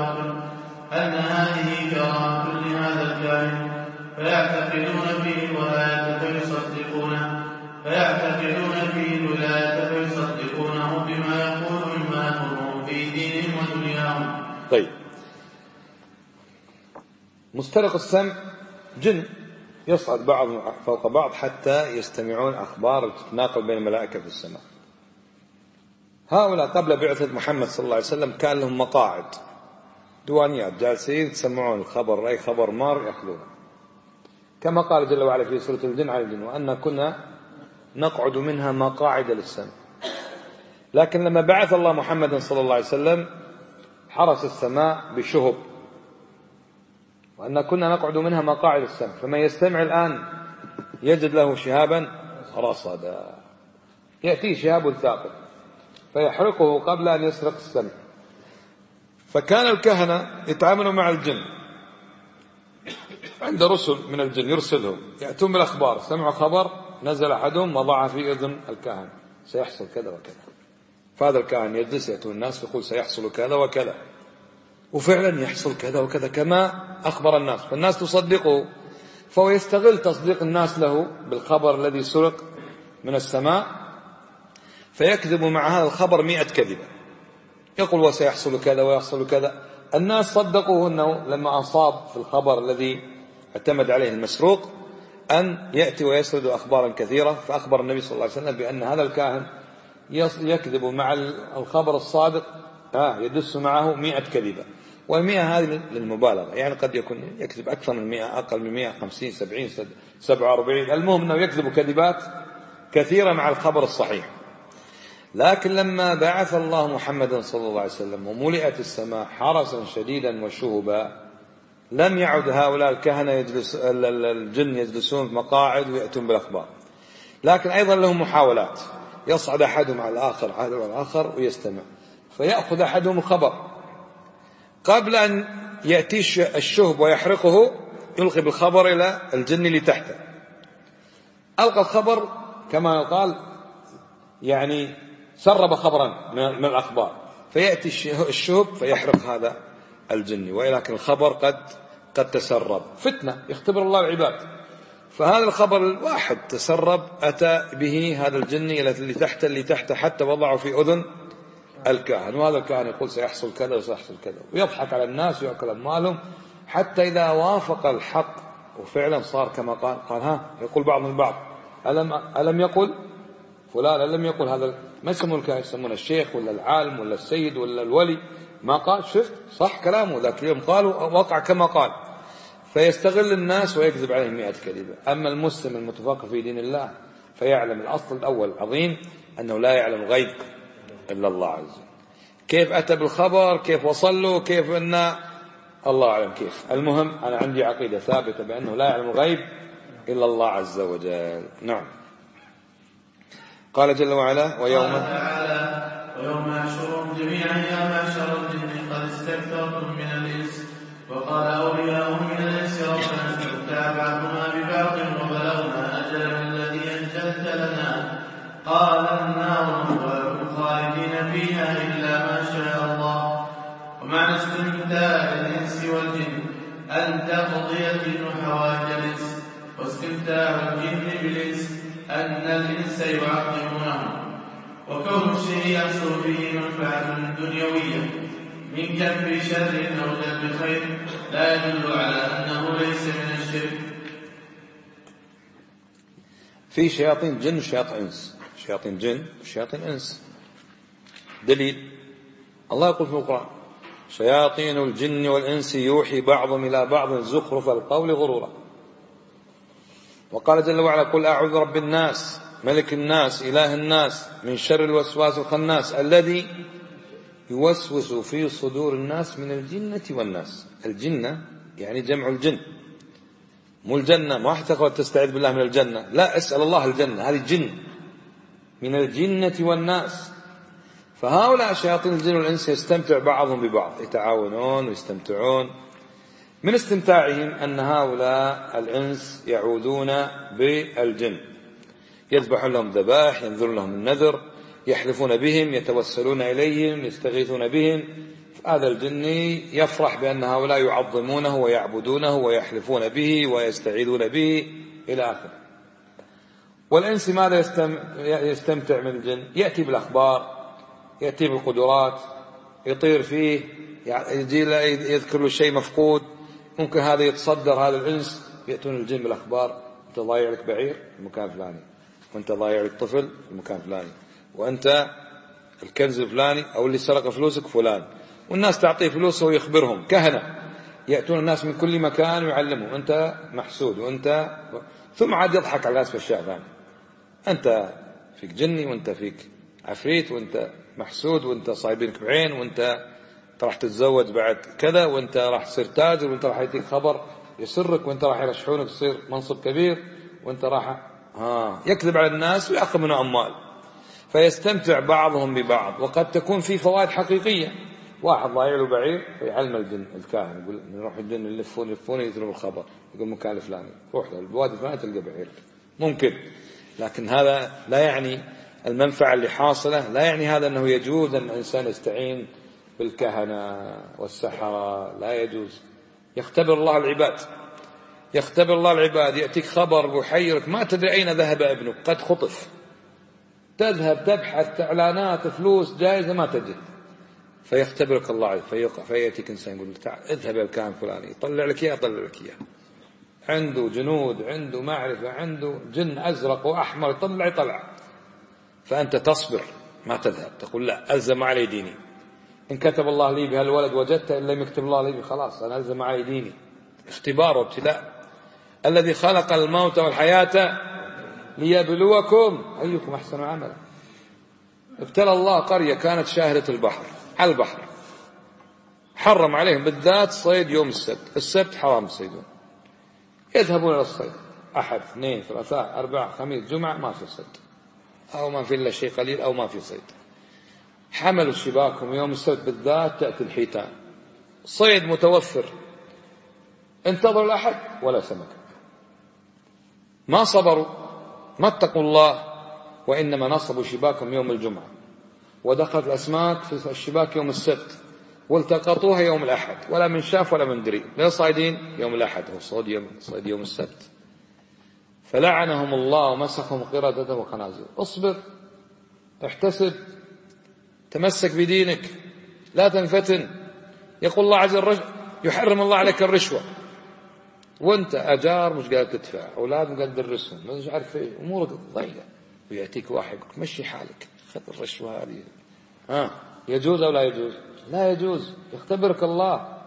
كرامة لهذا الكاهن، فيعتقدون فيه الولاية فيصدقونه بما يقول مما يضرهم في دينهم ودنياهم. طيب، مسترق السمع جن يصعد بعض فوق بعض حتى يستمعون أخبار تتناقل بين الملائكة في السماء. هؤلاء قبل بعثة محمد صلى الله عليه وسلم كان لهم مقاعد دوانيات، جالسين يسمعون الخبر، أي خبر مار يأخذونه، كما قال جل وعلا في سورة الجن على الجن: وأن كنا نقعد منها مقاعد للسمع. لكن لما بعث الله محمد صلى الله عليه وسلم حرس السماء بشهب، وأن كنا نقعد منها مقاعد السمع، فمن يستمع الآن يجد له شهابا رصدا، يأتي شهاب ثاقب فيحرقه قبل أن يسرق السمع. فكان الكهنة يتعاملوا مع الجن، عند رسل من الجن يرسلهم يأتون بالأخبار، سمعوا خبر نزل أحدهم وضع في أذن الكاهن سيحصل كذا وكذا، فهذا الكاهن يجلس يأتون الناس يقول سيحصل كذا وكذا، وفعلا يحصل كذا وكذا كما أخبر الناس، فالناس تصدقه، فهو يستغل تصديق الناس له بالخبر الذي سرق من السماء، فيكذب مع هذا الخبر 100 كذبة، يقول وسيحصل كذا ويحصل كذا. الناس صدقوه أنه لما أصاب في الخبر الذي اعتمد عليه المسروق أن يأتي ويسرد أخبارا كثيرة، فأخبر النبي صلى الله عليه وسلم بأن هذا الكاهن يكذب مع الخبر الصادق، يدس معه 100 كذبة، وال100 هذه للمبالغة، يعني قد يكون يكذب أكثر من 100، أقل من 100، 50، 70، 47، المهم أنه يكذب كذبات كثيرة مع الخبر الصحيح. لكن لما بعث الله محمدا صلى الله عليه وسلم وملئت السماء حرسا شديدا وشهبا، لم يعد هؤلاء الكهنة الجن يجلسون في مقاعد ويأتون بالأخبار، لكن أيضا لهم محاولات، يصعد أحدهم على الآخر على الآخر ويستمع، فيأخذ أحدهم الخبر قبل أن يأتي الشهب ويحرقه، يلقي بالخبر إلى الجن اللي تحته، ألقى الخبر كما يقال يعني سرب خبرا من الأخبار، فيأتي الشهب فيحرق هذا الجن، ولكن الخبر قد تسرب، فتنة يختبر الله العباد، فهذا الخبر الواحد تسرب أتى به هذا الجن إلى اللي تحته حتى وضعه في أذن الكاهن، وهذا الكاهن يقول سيحصل كذا وسيحصل كذا، ويضحك على الناس ويأكل أموالهم، حتى إذا وافق الحق وفعلا صار كما قال يقول بعض البعض ألم يقل فلان، ألم يقل هذا، ما يسمون الكاهن، يسمون الشيخ ولا العالم ولا السيد ولا الولي، ما قال شفت صح كلامه ذاك اليوم قالوا وقع كما قال، فيستغل الناس ويكذب عليهم 100 كذبة. أما المسلم المتفقه في دين الله فيعلم الأصل الأول العظيم أنه لا يعلم غيب إلا الله عز وجل، كيف أتى بالخبر، كيف وصل له، كيف أن الله أعلم كيف، المهم أنا عندي عقيدة ثابتة بأنه لا يعلم غيب إلا الله عز وجل. نعم. قال جل وعلا ويوم يحشرهم جميعا يا معشر الجن قد استكثرتم من الإنس، وقال أولياؤهم من الإنس ربنا استمتع بعضنا ببعض وبلغنا أجلنا الذي أجلت لنا، قال النار مثواكم خالدين فيها إلا ما شاء الله. ومعنى استمتاع الإنس والجن أن تقضي الجن حوائج الإنس، واستمتاع الجن بالإنس أن الإنس يعظمونه، وكون الشيء يحصل به منفعة دنيوية من كف شر أو جلب خير لا يدل على أنه ليس من الشرك. في شياطين جن وشياطين إنس، شياطين جن وشياطين إنس. دليل الله يقول في القرآن شياطين الجن والإنس يوحي بعضهم إلى بعض زخرف القول غرورا. وقال جل وعلا قل أعوذ برب الناس ملك الناس إله الناس من شر الوسواس الخناس الذي يوسوس في صدور الناس من الجنة والناس. الجنة يعني جمع الجن، مو الجنة، ما تقول تستعيذ بالله من الجنة، لا، اسأل الله الجنة، هذه الجن من الجنة والناس فهؤلاء شياطين الجن والإنس يستمتع بعضهم ببعض، يتعاونون ويستمتعون. من استمتاعهم أن هؤلاء الإنس يعودون بالجن، يذبحون لهم ذبائح، ينذرون لهم النذر، يحلفون بهم، يتوسلون إليهم، يستغيثون بهم. هذا الجني يفرح بأن هؤلاء يعظمونه ويعبدونه ويحلفون به ويستعيذون به إلى آخره. والإنس ماذا يستمتع من الجن؟ يأتي بالأخبار، يأتي بالقدرات، يطير فيه، يجي يذكر له شيء مفقود، ممكن هذا يتصدر هذا الإنس، يأتون الجن بالأخبار: أنت ضايع لك بعير في المكان الفلاني، وأنت ضايع لك طفل في المكان الفلاني، وأنت الكنز الفلاني أو اللي سرق فلوسك فلان. والناس تعطيه فلوسه ويخبرهم. كهنة يأتون الناس من كل مكان ويعلمهم: أنت محسود، وأنت، ثم عاد يضحك على الناس في أشياء ثانية: أنت فيك جني، وأنت فيك عفريت، وأنت محسود، وأنت صايبينك بعين، وأنت راح تتزوج بعد كذا، وأنت راح تصير تاجر، وأنت راح يأتيك خبر يسرك، وأنت راح يرشحونك تصير منصب كبير، وأنت راح يكذب على الناس ويأخذ منه أموال. فيستمتع بعضهم ببعض. وقد تكون في فوائد حقيقية. واحد ضايع له بعير فيعلم الجن الكاهن، يقول: نروح الجن يلفون يدروا الخبر، يقول: مكان الفلاني، روح له الوادي الفلاني تلقى بعيرك. ممكن، لكن هذا لا يعني المنفعة اللي حاصلة، لا يعني هذا أنه يجوز أن الإنسان يستعين بالكهنة والسحرة. لا يجوز. يختبر الله العباد، يختبر الله العباد. يأتيك خبر ويحيرك، ما تدري أين ذهب ابنك، قد خطف، تذهب تبحث إعلانات فلوس جائزة ما تجد، فيختبرك الله، فيأتيك إنسان يقول: تعال اذهب إلى الكاهن فلاني، يطلع لك إياه، يطلع لك إياه. عنده جنود، عنده معرفة، عنده جن أزرق وأحمر، يطلع. فأنت تصبر، ما تذهب، تقول: لا، ألزم علي ديني. إن كتب الله لي بهالولد وجدت، إن لم يكتب الله لي خلاص أنا ألزم علي ديني. اختبار وابتلاء. الذي خلق الموت والحياة ليبلوكم أيكم أحسن عملا. ابتلى الله قرية كانت شاهدة البحر، على البحر، حرم عليهم بالذات صيد يوم السبت. السبت حرام الصيدون، يذهبون إلى الصيد أحد، اثنين، ثلاثاء، أربعة، خميس، جمعة ما في صيد، أو ما في إلا شيء قليل، أو ما في صيد. حملوا شباكهم يوم السبت بالذات، تأتي الحيتان، صيد متوفر. انتظروا الأحد ولا سمك. ما صبروا، ما اتقوا الله، وإنما نصبوا شباكهم يوم الجمعة، ودخلت الأسماك في الشباك يوم السبت، والتقطوها يوم الأحد، ولا من شاف ولا من دري. لا صيدين يوم الأحد، هو صيد يوم السبت. فلعنهم الله ومسخهم قردة وخنازير. اصبر، احتسب، تمسك بدينك، لا تنفتن. يقول الله عز وجل: يحرم الله عليك الرشوة، وانت أجار مش قادر تدفع، أولاد مش قادر تدرسهم، مش عارف ايه، أمورك ضيقة، ويأتيك واحد يقول: مشي حالك، خذ الرشوة هذه. يجوز أو لا يجوز؟ لا يجوز. يختبرك الله.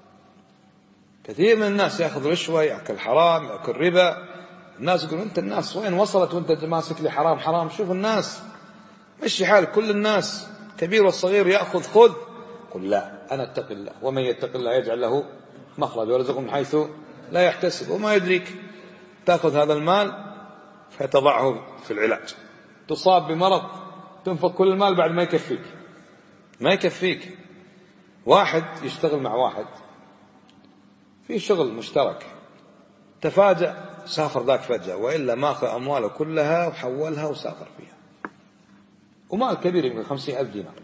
كثير من الناس يأخذ رشوة، يأكل حرام، يأكل ربا. الناس يقولون: أنت الناس وين وصلت وأنت ماسك لي حرام حرام؟ شوف الناس، مشي حالك. كل الناس كبير والصغير يأخذ خذ. قل: لا، أنا أتق الله، ومن يتق الله يجعل له مخرج ويرزقه من حيث لا يحتسب. وما يدريك تأخذ هذا المال فتضعه في العلاج، تصاب بمرض، تنفق كل المال بعد ما يكفيك، ما يكفيك. واحد يشتغل مع واحد في شغل مشترك، تفاجأ سافر ذاك فجأة، وإلا ما أخذ أمواله كلها وحولها وسافر فيها، ومال كبير يمكن 50,000 دينار.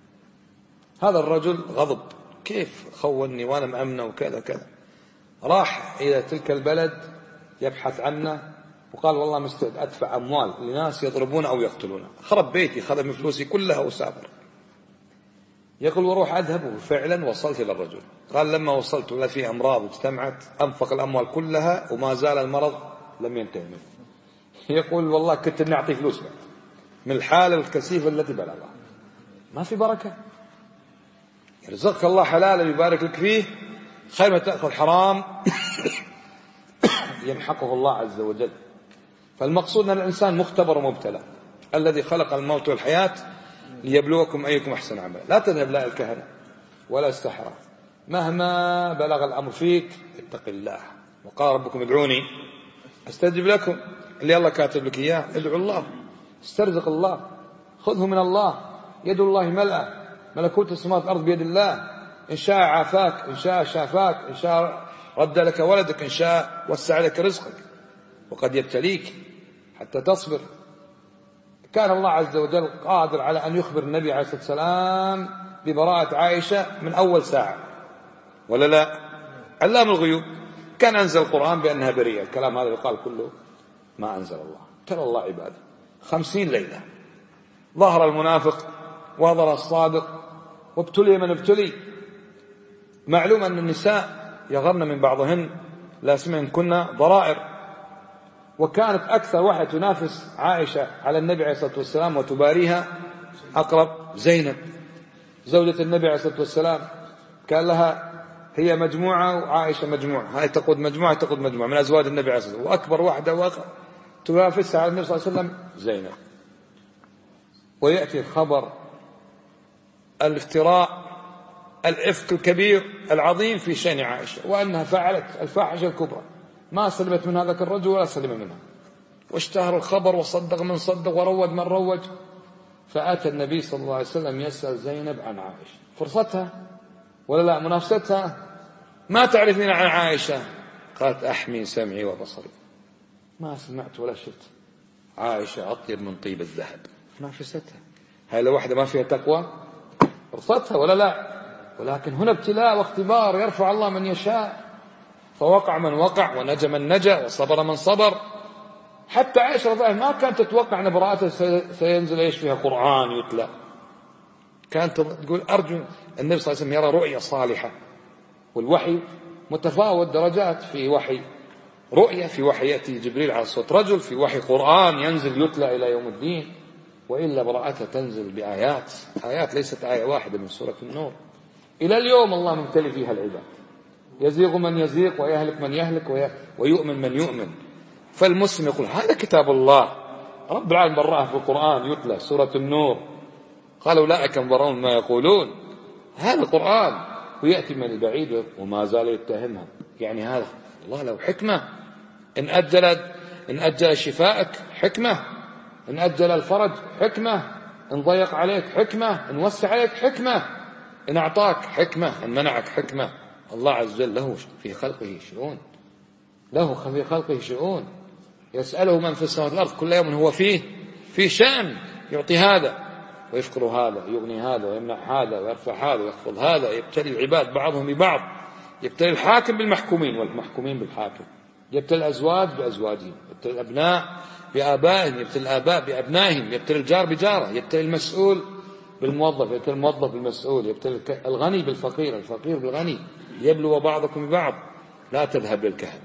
هذا الرجل غضب: كيف خوني وأنا مأمنه وكذا كذا. راح إلى تلك البلد يبحث عنه، وقال: والله مستعد أدفع أموال لناس يضربون أو يقتلون. خرب بيتي، خذ من فلوسي كلها وسافر. يقول: وروح أذهب. وفعلا وصلت إلى الرجل. قال: لما وصلت ولا في أمراض اجتمعت، أنفق الأموال كلها وما زال المرض لم ينتهي منه. يقول: والله كنت نعطي فلوس بعد من الحالة الكثيفة التي بلغها. ما في بركة. يرزقك الله حلال ويبارك لك فيه، خير ما تأخذ حرام يمحقه الله عز وجل. فالمقصود أن الإنسان مختبر ومبتلى. الذي خلق الموت والحياة ليبلوكم أيكم أحسن عملا. لا تذهب لا الكهنة ولا السحرة، مهما بلغ الأمر فيك اتق الله. وقال: ربكم ادعوني استجب لكم. اللي الله كاتب لك إياه ادعو الله، استرزق الله، خذه من الله. يد الله ملأة، ملكوت السماوات والأرض بيد الله، إن شاء عافاك، إن شاء شافاك، إن شاء رد لك ولدك، إن شاء وسع لك رزقك، وقد يبتليك حتى تصبر. كان الله عز وجل قادر على أن يخبر النبي عليه الصلاة والسلام ببراءة عائشة من أول ساعة، ولا لا؟ علام الغيوب. كان أنزل القرآن بأنها بريئة. الكلام هذا يقال كله ما أنزل الله. ترى الله عباده 50 ليلة ظهر المنافق وظهر الصادق وابتلي من ابتلي. معلوم أن النساء يغرن من بعضهن لا سمعن كنا ضرائر، وكانت أكثر واحدة تنافس عائشة على النبي عليه الصلاة والسلام وتباريها أقرب زينب زوجة النبي عليه الصلاة والسلام. كان لها هي مجموعة وعائشة مجموعة، هاي تقود مجموعة تقود مجموعة من أزواج النبي عليه الصلاة والسلام، وأكبر واحدة تنافسها على النبي صلى الله عليه وسلم زينب. ويأتي الخبر الافتراء الإفك الكبير العظيم في شأن عائشة، وأنها فعلت الفاحشة الكبرى، ما سلمت من هذاك الرجل ولا سلم منها، واشتهر الخبر وصدق من صدق وروج من روج. فأتى النبي صلى الله عليه وسلم يسأل زينب عن عائشة، فرصتها ولا لا؟ منافستها. ما تعرفين عن عائشة؟ قالت أحمي سمعي وبصري، ما سمعت ولا شفت عائشة أطيب من طيب الذهب. منافستها. هاي لو واحدة ما فيها تقوى فرصتها ولا لا؟ ولكن هنا ابتلاء واختبار، يرفع الله من يشاء، فوقع من وقع ونجى من نجى وصبر من صبر. حتى عائشة رضي الله عنها ما كانت تتوقع أن براءتها سينزل إيش فيها قرآن يتلى. كانت تقول أرجو النبي صلى الله عليه وسلم يرى رؤية صالحة، والوحي متفاوت درجات، في وحي رؤية، في وحي يأتي جبريل على صوت رجل، في وحي قرآن ينزل يتلى إلى يوم الدين، وإلا براءتها تنزل بآيات، آيات ليست آية واحدة من سورة النور. إلى اليوم الله ممتلي فيها العباد، يزيغ من يزيغ ويهلك من يهلك ويؤمن من يؤمن. فالمسلم يقول هذا كتاب الله رب العالمين براه في القرآن يتلى سورة النور، قال أولئك مبرؤون ما يقولون، هذا القرآن، ويأتي من البعيد وما زال يتهمها. يعني هذا الله له حكمة، إن أجل شفائك حكمة، إن أجل الفرج حكمة، إن ضيق عليك حكمة، إن وسع عليك حكمة، إن أعطاك حكمة، إن منعك حكمة. الله عز وجل له في خلقه شؤون، له في خلقه شؤون، يسأله من في السماوات والأرض كل يوم هو في شأن، يعطي هذا ويفقر هذا، يغني هذا ويمنع هذا ويرفع هذا ويخفض هذا، يبتلي العباد بعضهم ببعض، يبتلي الحاكم بالمحكومين والمحكومين بالحاكم، يبتلي الأزواج بأزواجهم، يبتلي الأبناء بآبائهم، يبتلي الآباء بأبنائهم، يبتلي الجار بجاره، يبتلي المسؤول بالموظف، يبتلي الموظف بالمسؤول، يبتلي الغني بالفقير، الفقير بالغني، يبلو بعضكم ببعض. لا تذهب للكهنة،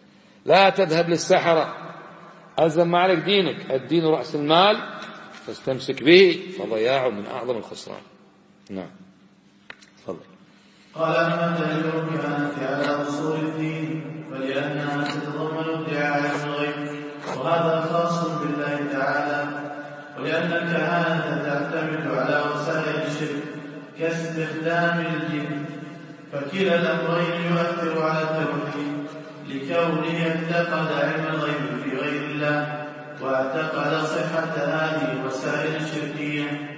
لا تذهب للسحرة، ألزم ما عليك دينك، الدين رأس المال فاستمسك به، فضياعه من أعظم الخسران. نعم تفضل. قال أما دليل الكهنة على أصول الدين فلأنها تتضمن ادعاء الغيب، وهذا خاص بالله تعالى، ولأن الكهنة تعتمد على وسائل الشرك كاستخدام الجن، فكلا الأمرين يؤثر على التوحيد لكونه اعتقد علم الغيب في غير الله، واعتقد صحة هذه الوسائل الشركية.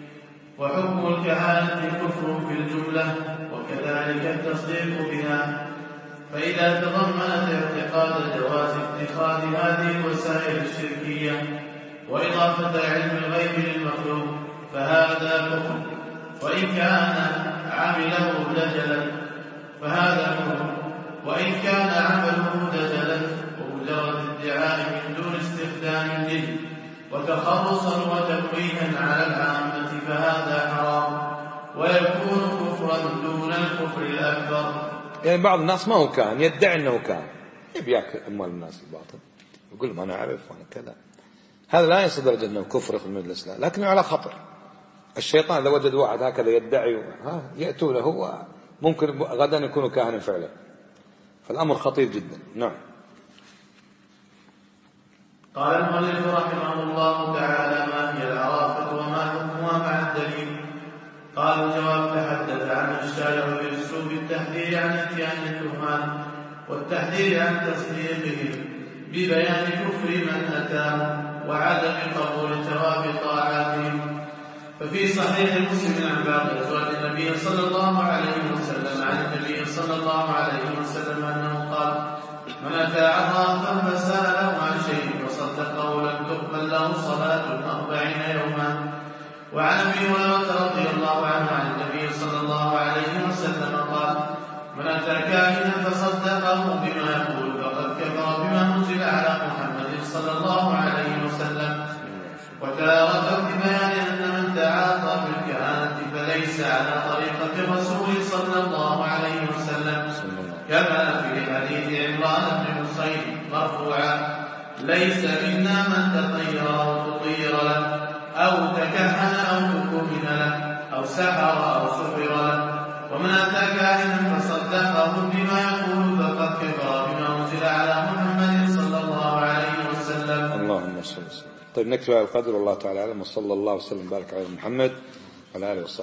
وحكم الكهنة كفر في الجملة، وكذلك التصديق بها، فإذا تضمنت اعتقاد جواز اتخاذ هذه الوسائل الشركية وإضافة علم الغيب للمخلوق فهذا كفر، وإن كان عمله دجلا فهذا كفر، وإن كان عمله دجلا ومجرد ادعاء من دون استخدام الجن وتخرصا وتقويها على العامة فهذا حرام، ويكون كفرا دون الكفر الأكبر. يعني بعض الناس ما هو كان يدعي أنه كان يبي يأكل أموال الناس الباطل، يقول ما أنا أعرف وأنا كذا، هذا لا يصل درجة أنه كفر في المجلس، لا، لكنه على خطر. الشيطان لو وجد واحد هكذا يدعي يأتوا له، ممكن غدا يكون كاهنا فعلا، فالأمر خطير جدا. نعم. قال المؤلف رحمه الله تعالى: ما هي العرافة وما حكمها مع الدليل؟ قال الجواب: تحدث عنه الشارع بأسلوب التحذير عن اتيان الكهان والتحذير عن تصديقهم ببيان كفر من أتاه وعدم قبول ثواب طاعاتهم. ففي صحيح مسلم عن بعض أزواج النبي صلى الله عليه وسلم عن النبي صلى الله عليه وسلم أنه قال: من أتى عرافا فسأله عن شيء فصدقه لم تقبل له صلاة 40 يوما. وعن أبي هريرة رضي الله عنه عن النبي صلى الله عليه وسلم قال: من أتى كاهنا فصدقه بما يقول فقد كفر بما أنزل على محمد صلى الله عليه وسلم. وتارة في بيان أن من تعاطى بالكهانة فليس على طريقة الرسول صلى الله عليه وسلم، كما في حديث عمران بن حسين مرفوعا: ليس منا من تطير أو تطير له أو تكهن أو تكهن له أو سحر أو سحر له. ومن أتى كاهنا فصدقه بما يقول فقد كفر بما أنزل على محمد صلى الله عليه وسلم. اللهم صل وسلم. طيب نكتب على القدر، والله تعالى أعلم، وصلى الله وسلم وبارك على محمد وعلى آله وصحبه.